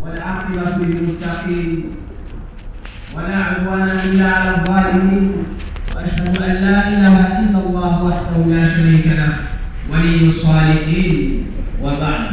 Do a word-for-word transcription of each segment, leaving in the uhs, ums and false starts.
والعاقبة للمتقين ولا عدوان إلا على الظالمين وأشهد أن لا إله إلا الله وحده لا شريك له ولي الصالحين وبعد.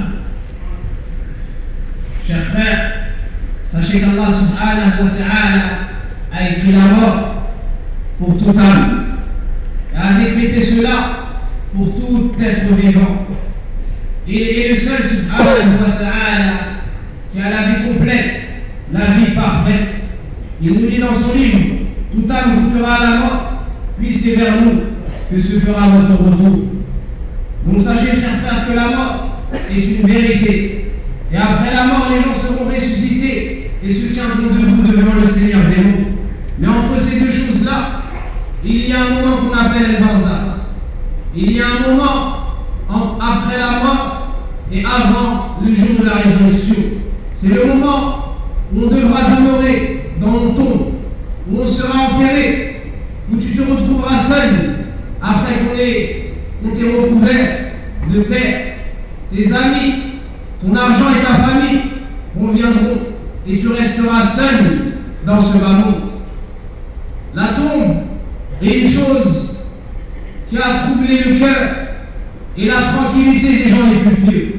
Chers frères, sachez qu'Allah subhanahu wa ta'ala a écrit la mort pour toute âme et a décrété cela pour tout être vivant. Il est le seul subhanahu wa ta'ala qui a la vie complète, la vie parfaite. Il nous dit dans son livre: toute âme goûtera à la mort, puis c'est vers nous que se fera votre retour. Donc sachez, chers frères, que la mort est une vérité. Et après la mort, les gens seront ressuscités et se tiendront debout devant le Seigneur des mondes. Mais entre ces deux choses-là, il y a un moment qu'on appelle le barzakh. Il y a un moment après la mort et avant le jour de la résurrection. C'est le moment où on devra demeurer dans nos tombes, où on sera enterré, où tu te retrouveras seul après qu'on ait, qu'on t'ait recouvert de paix. Tes amis, ton argent et ta famille reviendront et tu resteras seul dans ce bas monde. La tombe est une chose qui a troublé le cœur et la tranquillité des gens les plus pieux.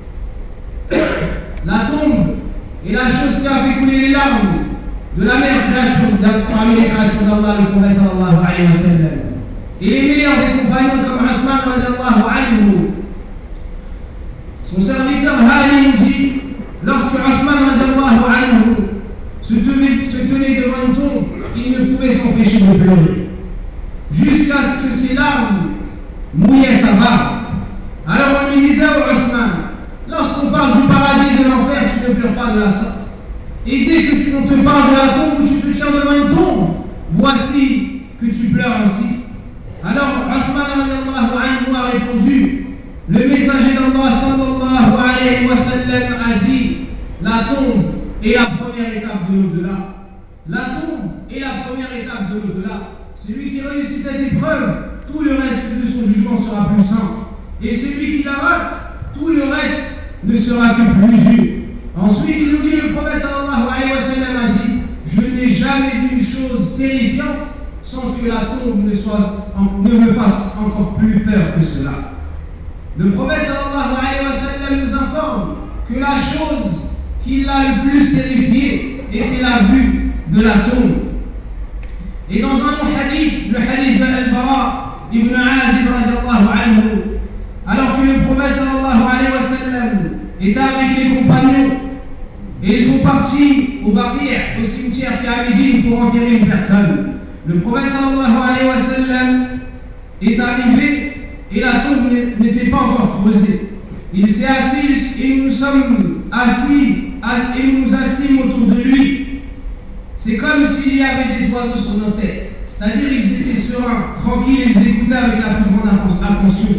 La tombe est la chose qui a fait couler les larmes de la meilleure créature parmi les créatures d'Allah, le prophète sallallahu alayhi wa sallam. Et les meilleurs des compagnons comme Uthman radiallahu anhu. Son serviteur Hali nous dit, lorsque Uthman radiallahu anhu se tenait, se tenait devant une tombe, il ne pouvait s'empêcher de pleurer, jusqu'à ce que ses larmes mouillaient sa barbe. Alors on lui disait au Uthman: lorsqu'on parle du paradis et de l'enfer, tu ne pleures pas de la sorte. Et dès que tu, on te parle de la tombe, où tu te tiens devant une tombe, voici que tu pleures ainsi. Alors Uthman radiallahu anhu a répondu: le messager d'Allah sallallahu alayhi wa sallam a dit, la tombe est la première étape de l'au-delà. La tombe est la première étape de l'au-delà. Celui qui réussit cette épreuve, tout le reste de son jugement sera plus simple. Et celui qui la rate, tout le reste ne sera que plus dur. Ensuite, il nous dit, le prophète sallallahu alayhi wa sallam a dit: je n'ai jamais vu une chose terrifiante sans que la tombe ne, soit, ne me fasse encore plus peur que cela. Le prophète sallallahu alayhi wa sallam nous informe que la chose qui l'a le plus terrifié était la vue de la tombe. Et dans un autre hadith, le hadith d'Al-Bara ibn Azib radiallahu anhu, alors que le prophète sallallahu alayhi wa sallam était avec les compagnons et ils sont partis au Baqi', au cimetière qui est à Médine, pour enterrer une personne. Le prophète sallallahu alayhi wa sallam est arrivé et la tombe n'était pas encore creusée. Il s'est assis et nous sommes assis et nous nous assîmes autour de lui. C'est comme s'il y avait des oiseaux sur nos têtes. C'est-à-dire ils étaient sereins, tranquilles, ils écoutaient avec la plus grande attention.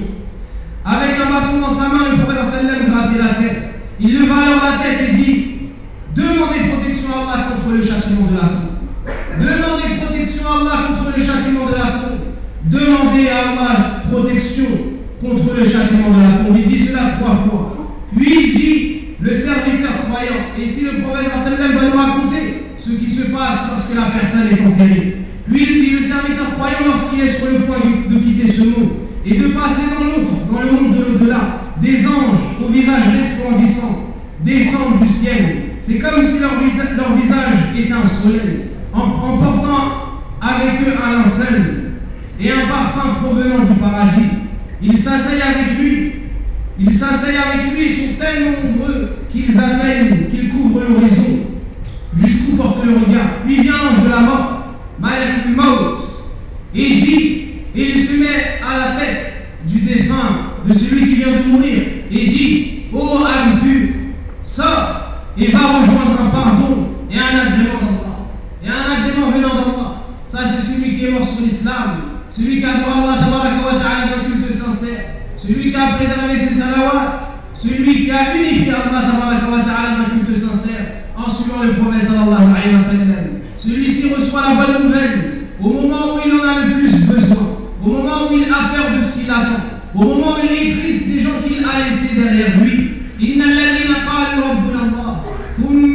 Avec un bâton dans sa main, le prophète sallam grattait la tête. Il leva alors la tête et dit: demandez protection à Allah contre le châtiment de la tombe. Demandez protection à Allah contre le châtiment de la tombe. Demandez à Allah protection contre le châtiment de la tombe. Il dit cela trois fois. Puis il dit, le serviteur croyant, et ici le prophète sallam va nous raconter ce qui se passe lorsque la personne est enterrée. Puis il dit, le serviteur croyant, lorsqu'il est sur le point de quitter ce monde et de passer dans l'autre, dans le monde de l'au-delà, des anges au visage resplendissant descendent du ciel. C'est comme si leur, leur visage était un soleil, en, en portant avec eux un linceul et un parfum provenant du paradis. Ils s'asseyent avec lui, ils s'asseyent avec lui, ils sont tellement nombreux qu'ils atteignent, qu'ils couvrent l'horizon, jusqu'où porte le regard. Puis vient l'ange de la mort, Malak al-Maut, et il dit, et il se met à la tête du défunt, de celui qui vient de mourir, et dit: ô âme pure, sors et va rejoindre un pardon et un agrément d'Allah. Et un agrément venant d'Allah. Ça, c'est celui qui est mort sur l'islam, celui qui adore Allah tabaraka wa ta'ala d'un culte sincère, celui qui a préservé ses salawats, celui qui a unifié Allah tabaraka wa ta'ala d'un culte sincère en suivant le prophète sallallahu alayhi wa sallam. Celui-ci reçoit la bonne nouvelle au moment où il en a le plus besoin, au moment où il a peur de ce qu'il attend, au moment où il est triste des gens qu'il a laissés derrière lui. إن الذين قالوا ربنا الله ثم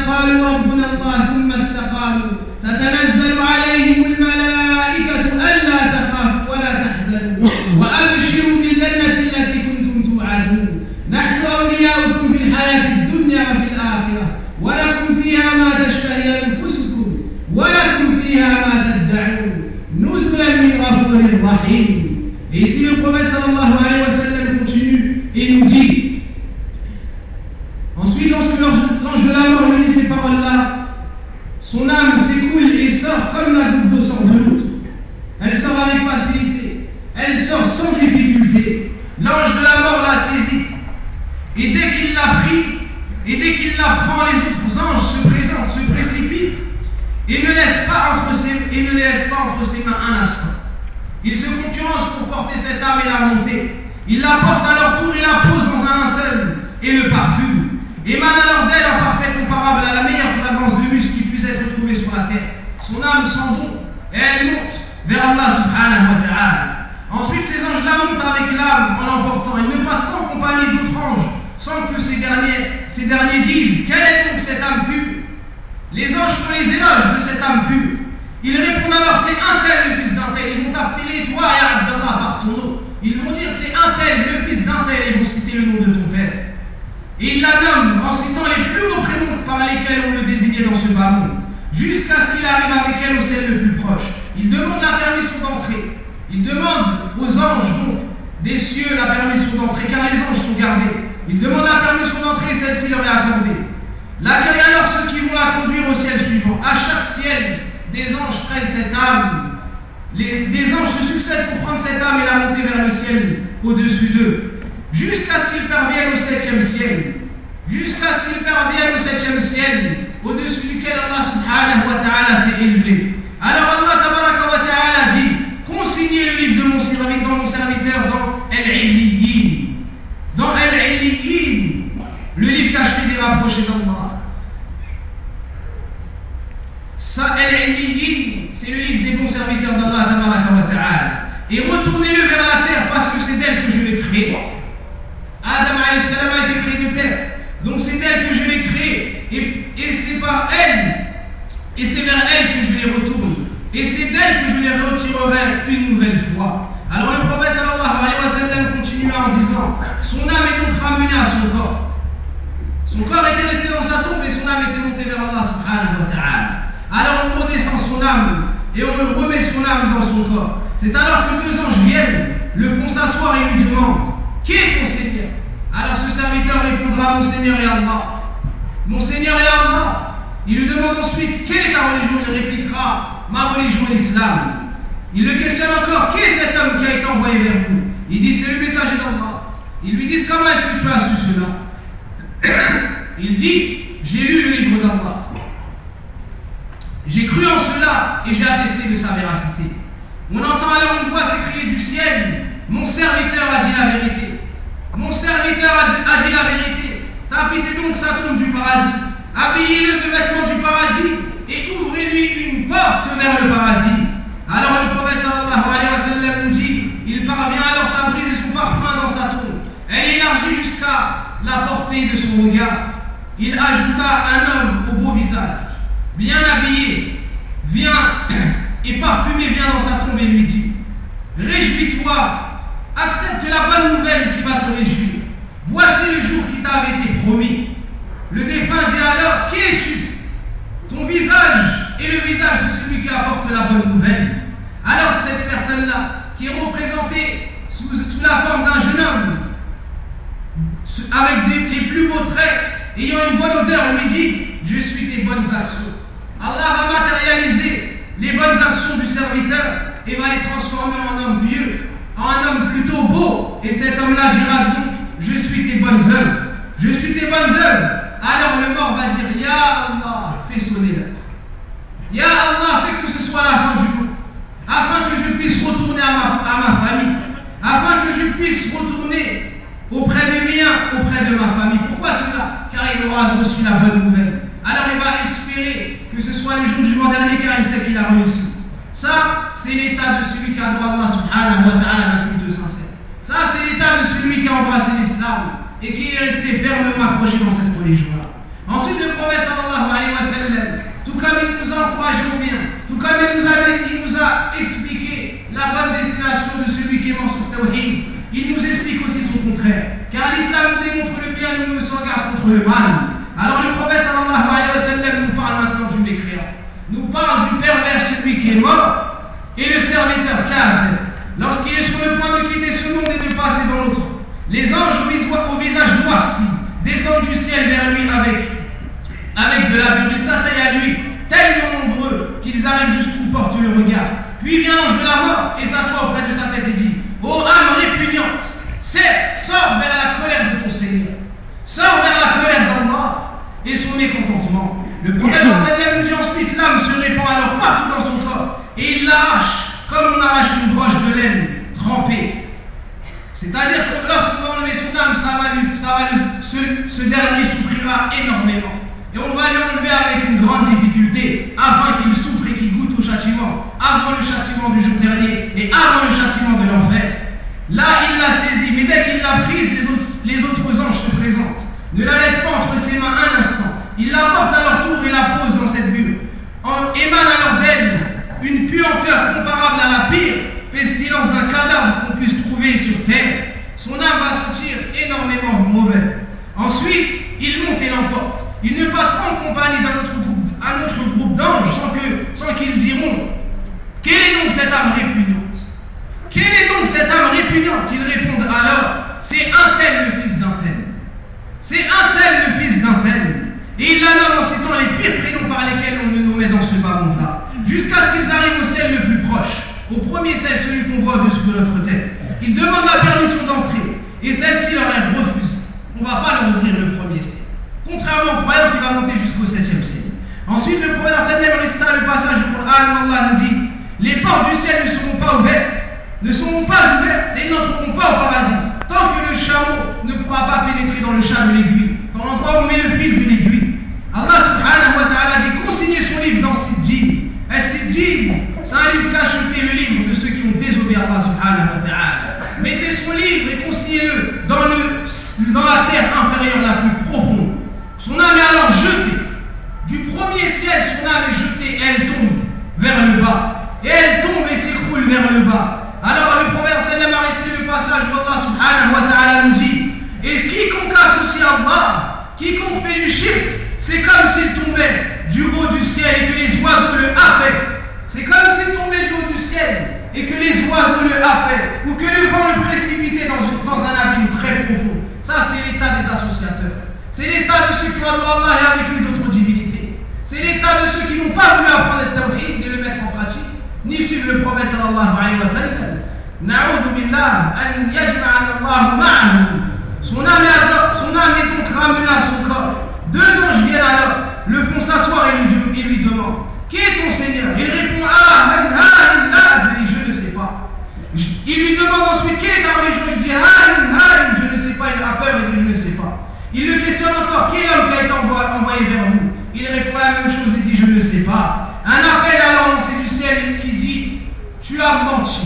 قالوا ربنا الله ثم استقاموا تتنزل عليهم الملائكة ألا تخافوا ولا تحزنوا وأبشروا بالجنة التي كنتم توعدون نحن أولياؤكم في الحياة الدنيا وفي الآخرة ولكم فيها ما تشتهي أنفسكم ولكم فيها ما تدعون نزلا من غفور رحيم. Et ici le prophète sallallahu alayhi wa sallam continue et nous dit, ensuite lorsque l'ange de la mort lui dit ces paroles-là, son âme s'écoule et sort comme la goutte d'eau sort de l'autre. Elle sort avec facilité, elle sort sans difficulté. L'ange de la mort l'a saisie et dès qu'il l'a pris et dès qu'il la prend, les autres anges se présentent, se précipitent et ne laissent pas entre ses, et ne laissent pas entre ses mains un instant. Ils se concurrencent pour porter cette âme et la monter. Ils la portent à leur tour et la posent dans un linceul et le parfument. Émane alors d'elle un parfait comparable à la meilleure fragrance de musc qui puisse être trouvée sur la terre. Son âme sent bon et elle monte vers Allah subhanahu wa ta'ala. Ensuite, ces anges la montent avec l'âme en l'emportant. Ils ne passent pas en compagnie d'autres anges sans que ces derniers, ces derniers disent: quelle est donc cette âme pure? Les anges font les éloges de cette âme pure. Ils répondent alors: c'est un tel, le fils d'un tel. Ils vont t'appeler toi et Abdallah par ton nom. Ils vont dire: c'est un tel, le fils d'un tel. Ils vont citer le nom de ton père. Et ils la nomment en citant les plus beaux prénoms par lesquels on le désignait dans ce bas monde, jusqu'à ce qu'il arrive avec elle au ciel le plus proche. Ils demandent la permission d'entrer. Ils demandent aux anges donc des cieux la permission d'entrer, car les anges sont gardés. Ils demandent la permission d'entrer et celle-ci leur est accordée. L'accueillent alors ceux qui vont la conduire au ciel suivant. À chaque ciel, des anges prennent cette âme. Les, des anges se succèdent pour prendre cette âme et la monter vers le ciel au-dessus d'eux, jusqu'à ce qu'ils parviennent au septième ciel. Jusqu'à ce qu'ils parviennent au septième ciel, au-dessus duquel Allah subhanahu wa ta'ala s'est élevé. Alors Allah tabaraka wa ta'ala dit: consignez le livre de mon serviteur, dans mon serviteur dans Al-Illiyin. Dans Al-Illiyin, le livre caché des rapprochés d'Allah. Ça, Al-Illiyin, c'est le livre des bons serviteurs d'Allah tabaraka wa ta'ala. Et retournez-le vers la terre parce que c'est d'elle que je l'ai créé. Adam alayhi salam a été créé de terre. Donc c'est d'elle que je l'ai créé. Et, et c'est par elle, et c'est vers elle que je les retourne. Et c'est d'elle que je les retirerai une nouvelle fois. Alors le prophète sallallahu alayhi wa sallam continua en disant: son âme est donc ramenée à son corps. Son corps était resté dans sa tombe et son âme était montée vers Allah subhanahu wa ta'ala. Alors on redescend son âme et on le remet son âme dans son corps. C'est alors que deux anges viennent, le font s'asseoir et lui demandent: qui est ton Seigneur? Alors ce serviteur répondra: mon Seigneur est Allah. Mon Seigneur est Allah. Il lui demande ensuite: quelle est ta religion? Il répliquera: ma religion est l'islam. Il le questionne encore: qui est cet homme qui a été envoyé vers vous? Il dit: c'est le messager d'Allah. Ils lui disent: comment est-ce que tu as su cela? Il dit: j'ai lu le livre d'Allah. J'ai cru en cela et j'ai attesté de sa véracité. On entend alors une voix s'écrier du ciel: mon serviteur a dit la vérité. Mon serviteur a dit la vérité. Tapissez donc sa tombe du paradis. Habillez-le de vêtements du paradis et ouvrez-lui une porte vers le paradis. Alors le prophète sallallahu alayhi wa sallam nous dit: il parvient alors sa brise et son parfum dans sa tombe. Elle élargit jusqu'à la portée de son regard. Il ajouta: un homme au beau visage, bien habillé, vient et parfumé, vient dans sa tombe et lui dit: réjouis-toi, accepte la bonne nouvelle qui va te réjouir. Voici le jour qui t'avait été promis. Le défunt dit alors: qui es-tu? Ton visage est le visage de celui qui apporte la bonne nouvelle. Alors cette personne-là, qui est représentée sous, sous la forme d'un jeune homme, avec des, les plus beaux traits, ayant une bonne odeur, lui dit: je suis tes bonnes actions. Allah va matérialiser les bonnes actions du serviteur et va les transformer en homme pieux, en un homme plutôt beau. Et cet homme-là dira donc: je suis tes bonnes œuvres. Je suis tes bonnes œuvres. Alors le mort va dire: Ya Allah, fais sonner l'heure. Ya Allah, fais que ce soit la fin du monde, afin que je puisse retourner à ma, à ma famille, afin que je puisse retourner auprès des miens, auprès de ma famille. Pourquoi cela? Car il aura reçu la bonne nouvelle. Alors il va espérer que ce soit le jour du jour dernier, car il sait qu'il a réussi. Ça, c'est l'état de celui qui adore Allah subhanahu wa ta'ala d'un culte sincère. Ça, c'est l'état de celui qui a embrassé l'islam et qui est resté fermement accroché dans cette religion-là. Ensuite, le prophète sallallahu alayhi expliquément sur Tawhid, il nous explique aussi son contraire. Car l'islam nous démontre le bien, nous nous en garde contre le mal. Alors le prophète sallallahu alayhi wa sallam nous parle maintenant du mécréant. Nous parle du pervers, celui qui est mort, et le serviteur Kafir. Lorsqu'il est sur le point de quitter ce monde et de passer dans l'autre, les anges au visage noirci descendent du ciel vers lui avec, avec de la buée. Ils s'asseyent à lui, tellement nombreux qu'ils arrivent jusqu'où porte le regard. Puis vient l'ange de la mort et s'assoit auprès de sa tête et dit: ô âme répugnante, sors vers la colère de ton Seigneur, sors vers la colère d'Allah et son mécontentement. Le prophète nous dit ensuite: l'âme se répand alors partout dans son corps et il l'arrache comme on arrache une broche de laine trempée. C'est-à-dire que lorsqu'on va enlever son âme, ça va lui, ça va lui, ce, ce dernier souffrira énormément. Et on va lui enlever avec une grande difficulté, afin qu'il souffre et qu'il goûte au châtiment, avant le châtiment du jour dernier et avant le châtiment de l'enfer. Là, il l'a saisie, mais dès qu'il l'a prise, les autres, les autres anges se présentent. Ne la laisse pas entre ses mains un instant. Il la porte à leur tour et la pose dans cette bulle. En émane alors d'elle une puanteur comparable à la pire pestilence d'un cadavre qu'on puisse trouver sur terre. Son âme va sentir énormément mauvais. Ensuite, il monte et l'emporte. Il ne passe pas en compagnie d'un autre groupe, un autre groupe d'anges sans que, sans qu'ils diront: quelle est donc cette âme répugnante? Quelle est donc cette âme répugnante? Ils répondent alors: c'est un tel le fils d'un tel. C'est un tel le fils d'un tel. Et il la nomme en citant les pires prénoms par lesquels on le nommait dans ce bas monde-là, jusqu'à ce qu'ils arrivent au ciel le plus proche, au premier ciel, celui qu'on voit au-dessus de notre tête. Ils demandent la permission d'entrer, et celle-ci leur est refusée. On ne va pas leur ouvrir le premier ciel, contrairement au croyant qui va monter jusqu'au septième ciel. Ensuite, le prophète sallallahu récita le passage du Coran où Allah nous dit: les portes du ciel ne seront pas ouvertes, ne seront pas ouvertes, et ils n'entreront pas au paradis, tant que le chameau ne pourra pas pénétrer dans le chat de l'aiguille, dans l'endroit où on met le fil de l'aiguille. Allah subhanahu wa ta'ala dit: consignez son livre dans Sidjin. Et Sidjin, c'est un livre cacheté, le livre de ceux qui ont désobéi à Allah subhanahu wa ta'ala. Mettez son livre et consignez-le dans, le, dans la terre inférieure la plus profonde. Son âme est alors jetée. Du premier ciel, son âme est jetée et elle tombe vers le bas. Et elle tombe et s'écroule vers le bas. Alors le prophète sallam a récité le passage où Allah subhanahu wa ta'ala nous dit: et quiconque associe à Allah, quiconque fait du shirk, c'est comme s'il tombait du haut du ciel et que les oiseaux le happaient. C'est comme s'il tombait du haut du ciel et que les oiseaux le happaient, ou que le vent le précipitait dans, dans un abîme très profond. Ça, c'est l'état des associateurs. C'est l'état de ceux qui ont adoré Allah et avec lui d'autres divinités. C'est l'état de ceux qui n'ont pas voulu apprendre le tawhid et le mettre en pratique, ni suivre le prophète sallallahu alayhi wa sallam. Na'udhu billah an yajma'ana Allah ma'ahu. Son âme est donc ramenée à son corps. Deux anges viennent alors, le font s'asseoir et lui, et lui demandent: qui est ton Seigneur? Il répond: ah, man, ha, ha, il dit: je ne sais pas. Il lui demande ensuite: quelle est ta religion? Il dit: ha, ha, je ne sais pas. Il a peur et dit: je ne sais pas. Il le questionne encore: qui est l'homme qui a été envoyé vers vous? Il répond la même chose et dit: je ne sais pas. Un appel alors lancé du ciel qui dit: tu as menti.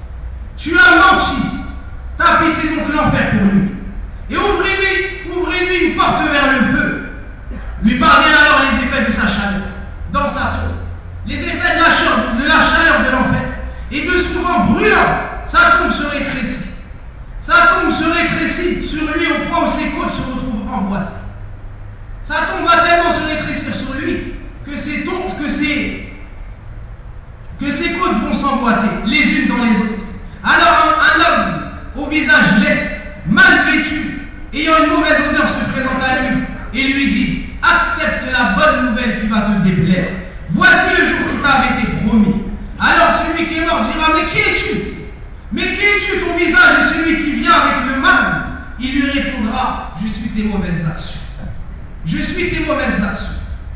Tu as menti. Tapissez donc l'enfer pour lui. Et ouvrez-lui, ouvrez-lui une porte vers le feu. Lui parviennent alors les effets de sa chaleur dans sa tombe, les effets de la chaleur de, la chaleur de l'enfer, et de son vent brûlant, sa tombe se rétrécit. Sa tombe se rétrécit sur lui au point où ses côtes se retrouvent emboîtées. Sa tombe va tellement se rétrécir sur lui que ses, tombes, que ses, que ses côtes vont s'emboîter les unes dans les autres. Alors un, un homme au visage laid, mal vêtu, ayant une mauvaise odeur se présente à lui et lui dit: accepte la bonne nouvelle qui va te déplaire. Voici le jour qui t'avait été promis. Alors celui qui est mort dira: mais qui es-tu? Mais qui es-tu? Ton visage est celui qui vient avec le mal. Il lui répondra: je suis tes mauvaises actions. Je suis tes mauvaises actions.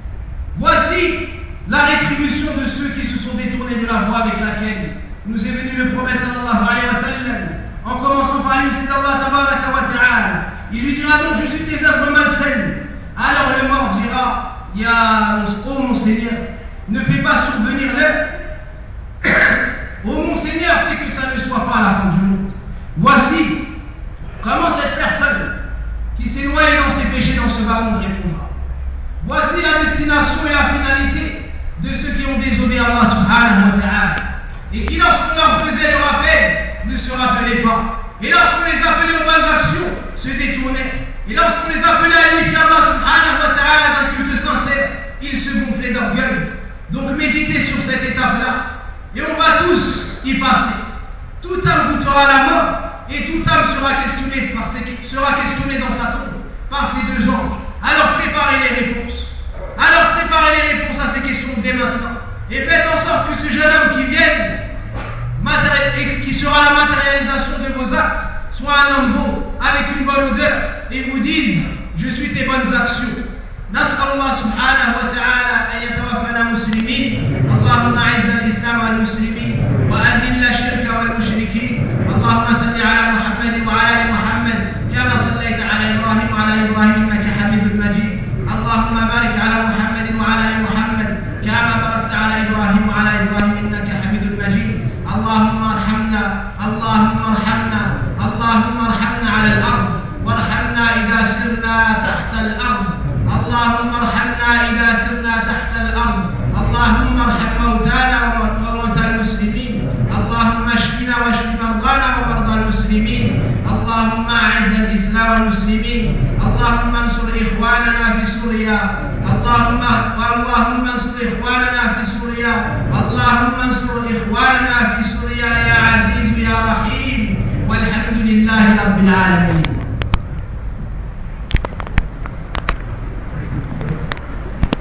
Voici la rétribution de ceux qui se sont détournés de la voie avec laquelle nous est venu le prophète sallallahu alayhi wa sallam, en commençant par lui, c'est Allah tabaraka wa ta'ala. Il lui dira donc: je suis tes œuvres malsaines. Alors le mort dira: ya, oh mon Seigneur, ne fais pas survenir l'heure. Oh mon Seigneur, fais que ça ne soit pas à la fin du monde. Voici comment cette personne qui s'est noyée dans ses péchés dans ce bas monde répondra. Voici la destination et la finalité de ceux qui ont désobéi à Allah subhanahu wa ta'ala, et qui, lorsqu'on leur faisait le rappel ne se rappelaient pas. Et lorsqu'on les appelait aux bonnes actions, se détournaient. Et lorsqu'on les appelait à unifier Allah subhanahu wa ta'ala d'un culte sincère, ils se gonflaient d'orgueil. Donc méditez sur cette étape-là. Et on va tous y passer. Toute âme goûtera la mort et toute âme sera questionnée, par ces, sera questionnée dans sa tombe par ces deux anges. Alors préparez les réponses. Alors préparez les réponses à ces questions dès maintenant. Et faites en sorte que ce jeune homme qui vienne et qui sera la matérialisation de vos actes soit un homme beau, avec une bonne odeur, et vous dise: je suis tes bonnes actions. نسأل الله سبحانه وتعالى أن يتوفنا مسلمين. اللهم أعز الإسلام والمسلمين وأذل الشرك والمشركين. اللهم صل على محمد وعلى آل محمد كما صليت على إبراهيم وعلى آل إبراهيم إنك حميد مجيد. اللهم بارك على محمد وعلى آل محمد كما باركت على إبراهيم وعلى آل إبراهيم إنك حميد مجيد. اللهم ارحمنا اللهم ارحمنا اللهم ارحمنا على الأرض وارحمنا إذا سرنا تحت الأرض. اللهم ارحمنا إذا سرنا تحت الأرض. اللهم ارحم موتانا وموتى المسلمين. اللهم اشفنا واشف مرضانا ومرضى المسلمين. اللهم أعز الإسلام والمسلمين. اللهم انصر إخواننا في سوريا. اللهم اللهم انصر إخواننا في سوريا. اللهم انصر إخواننا في سوريا يا عزيز يا رحيم. والحمد لله رب العالمين.